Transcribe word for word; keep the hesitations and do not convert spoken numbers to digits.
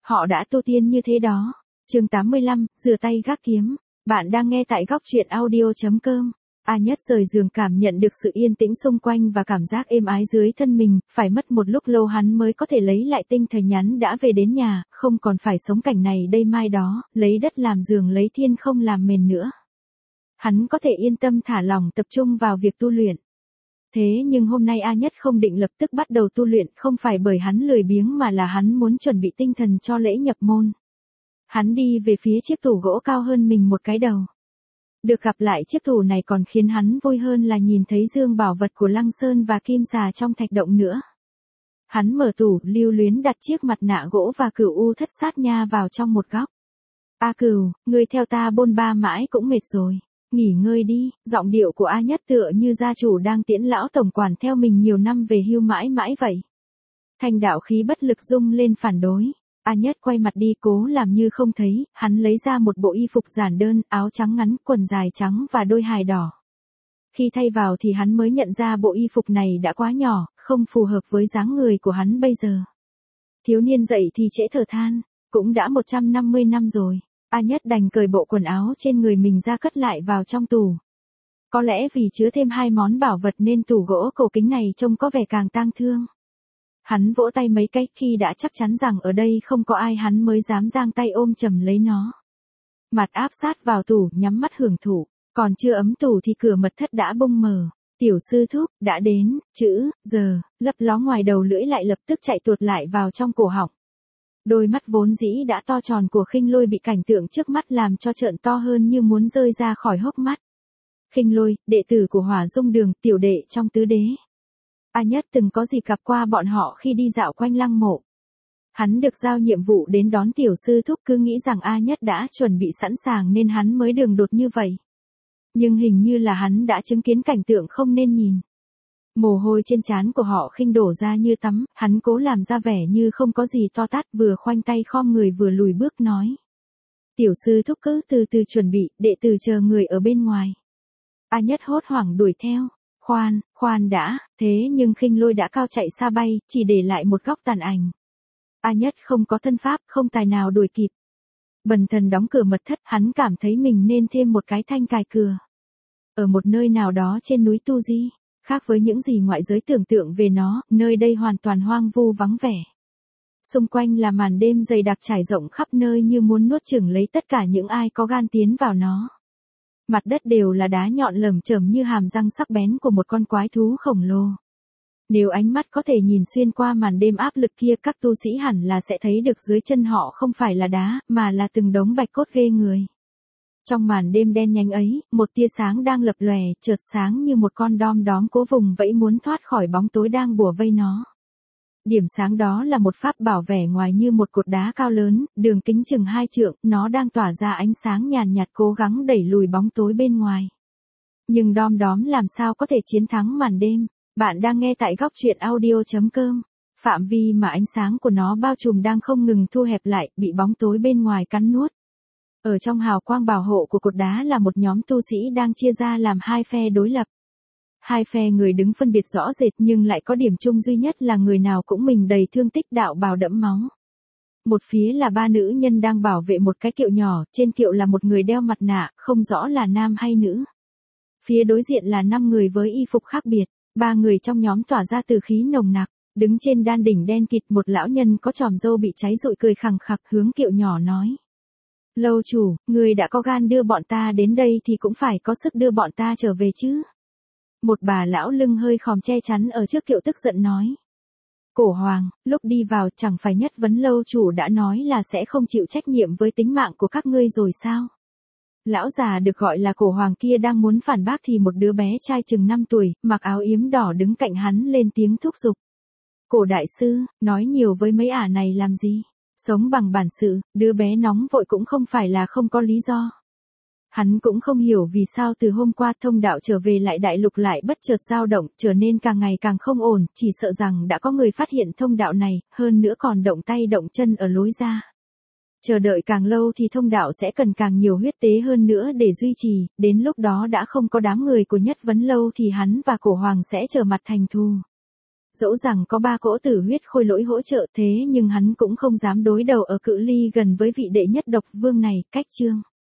Họ đã tu tiên như thế đó. Chương tám mươi lăm, rửa tay gác kiếm. Bạn đang nghe tại góc truyện audio chấm com. A Nhất rời giường cảm nhận được sự yên tĩnh xung quanh và cảm giác êm ái dưới thân mình, phải mất một lúc lâu hắn mới có thể lấy lại tinh thần nhắn đã về đến nhà, không còn phải sống cảnh này đây mai đó, lấy đất làm giường lấy thiên không làm mền nữa. Hắn có thể yên tâm thả lỏng tập trung vào việc tu luyện. Thế nhưng hôm nay A Nhất không định lập tức bắt đầu tu luyện, không phải bởi hắn lười biếng mà là hắn muốn chuẩn bị tinh thần cho lễ nhập môn. Hắn đi về phía chiếc tủ gỗ cao hơn mình một cái đầu. Được gặp lại chiếc tủ này còn khiến hắn vui hơn là nhìn thấy dương bảo vật của Lăng Sơn và kim xà trong thạch động nữa. Hắn mở tủ, lưu luyến đặt chiếc mặt nạ gỗ và cửu u thất sát nha vào trong một góc. A Cửu, ngươi theo ta bôn ba mãi cũng mệt rồi. Nghỉ ngơi đi. Giọng điệu của A Nhất tựa như gia chủ đang tiễn lão tổng quản theo mình nhiều năm về hưu mãi mãi vậy. Thanh đạo khí bất lực rung lên phản đối. A Nhất quay mặt đi cố làm như không thấy, hắn lấy ra một bộ y phục giản đơn, áo trắng ngắn, quần dài trắng và đôi hài đỏ. Khi thay vào thì hắn mới nhận ra bộ y phục này đã quá nhỏ, không phù hợp với dáng người của hắn bây giờ. Thiếu niên dậy thì trễ thở than, cũng đã một trăm năm mươi năm rồi. A Nhất đành cởi bộ quần áo trên người mình ra cất lại vào trong tủ. Có lẽ vì chứa thêm hai món bảo vật nên tủ gỗ cổ kính này trông có vẻ càng tang thương. Hắn vỗ tay mấy cái, khi đã chắc chắn rằng ở đây không có ai hắn mới dám giang tay ôm chầm lấy nó. Mặt áp sát vào tủ, nhắm mắt hưởng thụ, còn chưa ấm tủ thì cửa mật thất đã bung mở. Tiểu sư thúc, đã đến, chữ, giờ, lấp ló ngoài đầu lưỡi lại lập tức chạy tuột lại vào trong cổ họng. Đôi mắt vốn dĩ đã to tròn của Khinh Lôi bị cảnh tượng trước mắt làm cho trợn to hơn như muốn rơi ra khỏi hốc mắt. Khinh Lôi, đệ tử của Hỏa Dung Đường, tiểu đệ trong tứ đế. A Nhất từng có dịp gặp qua bọn họ khi đi dạo quanh lăng mộ. Hắn được giao nhiệm vụ đến đón tiểu sư thúc, cứ nghĩ rằng A Nhất đã chuẩn bị sẵn sàng nên hắn mới đường đột như vậy. Nhưng hình như là hắn đã chứng kiến cảnh tượng không nên nhìn. Mồ hôi trên trán của họ Khinh đổ ra như tắm, hắn cố làm ra vẻ như không có gì to tát, vừa khoanh tay khom người vừa lùi bước nói. Tiểu sư thúc cứ từ từ chuẩn bị, đệ tử chờ người ở bên ngoài. A Nhất hốt hoảng đuổi theo. Khoan, khoan đã, thế nhưng Khinh Lôi đã cao chạy xa bay, chỉ để lại một góc tàn ảnh. A Nhất không có thân pháp, không tài nào đuổi kịp. Bần thần đóng cửa mật thất, hắn cảm thấy mình nên thêm một cái thanh cài cửa. Ở một nơi nào đó trên núi Tu Di, khác với những gì ngoại giới tưởng tượng về nó, nơi đây hoàn toàn hoang vu vắng vẻ. Xung quanh là màn đêm dày đặc trải rộng khắp nơi như muốn nuốt chửng lấy tất cả những ai có gan tiến vào nó. Mặt đất đều là đá nhọn lởm chởm như hàm răng sắc bén của một con quái thú khổng lồ. Nếu ánh mắt có thể nhìn xuyên qua màn đêm áp lực kia, các tu sĩ hẳn là sẽ thấy được dưới chân họ không phải là đá, mà là từng đống bạch cốt ghê người. Trong màn đêm đen nhánh ấy, một tia sáng đang lập lòe, chợt sáng như một con đom đóm cố vùng vẫy muốn thoát khỏi bóng tối đang bủa vây nó. Điểm sáng đó là một pháp bảo vẻ ngoài như một cột đá cao lớn, đường kính chừng hai trượng, nó đang tỏa ra ánh sáng nhàn nhạt cố gắng đẩy lùi bóng tối bên ngoài. Nhưng đom đóm làm sao có thể chiến thắng màn đêm? Bạn đang nghe tại góc truyện audio chấm com. Phạm vi mà ánh sáng của nó bao trùm đang không ngừng thu hẹp lại, bị bóng tối bên ngoài cắn nuốt. Ở trong hào quang bảo hộ của cột đá là một nhóm tu sĩ đang chia ra làm hai phe đối lập. Hai phe người đứng phân biệt rõ rệt nhưng lại có điểm chung duy nhất là người nào cũng mình đầy thương tích, đạo bào đẫm máu. Một phía là ba nữ nhân đang bảo vệ một cái kiệu nhỏ, trên kiệu là một người đeo mặt nạ, không rõ là nam hay nữ. Phía đối diện là năm người với y phục khác biệt, ba người trong nhóm tỏa ra từ khí nồng nặc, đứng trên đan đỉnh đen kịt, một lão nhân có chòm râu bị cháy rụi cười khằng khặc hướng kiệu nhỏ nói. Lâu chủ, người đã có gan đưa bọn ta đến đây thì cũng phải có sức đưa bọn ta trở về chứ. Một bà lão lưng hơi khòm che chắn ở trước kiệu tức giận nói. Cổ hoàng, lúc đi vào chẳng phải nhất vấn lâu chủ đã nói là sẽ không chịu trách nhiệm với tính mạng của các ngươi rồi sao? Lão già được gọi là cổ hoàng kia đang muốn phản bác thì một đứa bé trai chừng năm tuổi, mặc áo yếm đỏ đứng cạnh hắn lên tiếng thúc giục. Cổ đại sư, nói nhiều với mấy ả này làm gì? Sống bằng bản sự, đứa bé nóng vội cũng không phải là không có lý do. Hắn cũng không hiểu vì sao từ hôm qua thông đạo trở về lại đại lục lại bất chợt dao động, trở nên càng ngày càng không ổn, chỉ sợ rằng đã có người phát hiện thông đạo này, hơn nữa còn động tay động chân ở lối ra. Chờ đợi càng lâu thì thông đạo sẽ cần càng nhiều huyết tế hơn nữa để duy trì, đến lúc đó đã không có đám người của Nhất Vấn Lâu thì hắn và cổ hoàng sẽ trở mặt thành thù. Dẫu rằng có ba cỗ tử huyết khôi lỗi hỗ trợ thế nhưng hắn cũng không dám đối đầu ở cự ly gần với vị đệ nhất độc vương này, cách Trương